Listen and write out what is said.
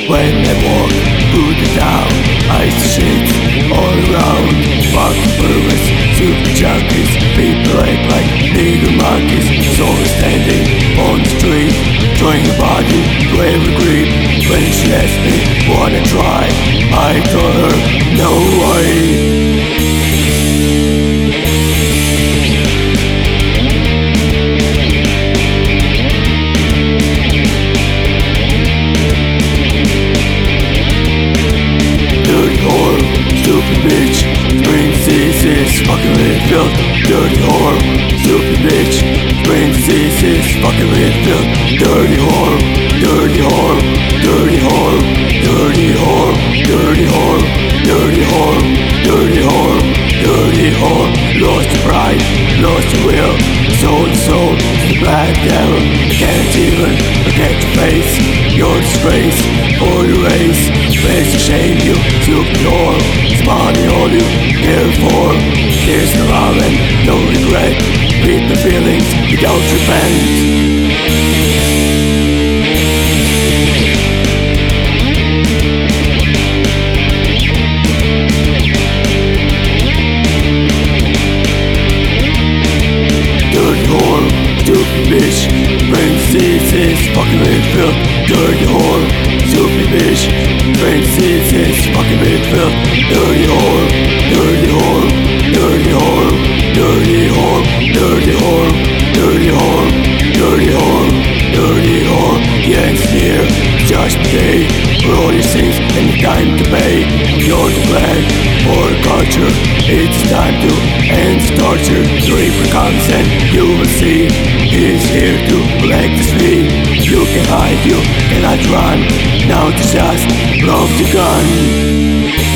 When I walk through the town, I see shit all around. Fucking perverts, super junkies, people act like nigger monkeys. So standing on the street, trying your body to every creep. When she asked me, wanna try, I told her, no way. Bitch, princesses, fucking with filth. Dirty whore, stupid bitch, princesses, fucking with filth. Dirty whore, dirty whore, dirty whore, dirty whore, dirty whore, dirty whore, dirty whore, dirty whore. Lost your pride, lost your will, sold soul, the black devil. Can't even forget your face, your disgrace for your race. Face to shame you, stupid whore. Money all you care for. There's no love and no regret. Beat the feelings without repent. Dirty whore, stupid bitch, princesses, fucking with filth. Dirty whore, stupid bitch, princesses, fucking with filth. Dirty whore, dirty whore, dirty whore, dirty whore, dirty whore, dirty whore, dirty whore, dirty whore. The end's near, judgment day, for all your sins and the time to pay. You're the plan for culture, it's time to end torture. The reaper comes and you will see, he's here to collect his fee. You can hide, you cannot run, now just love the gun.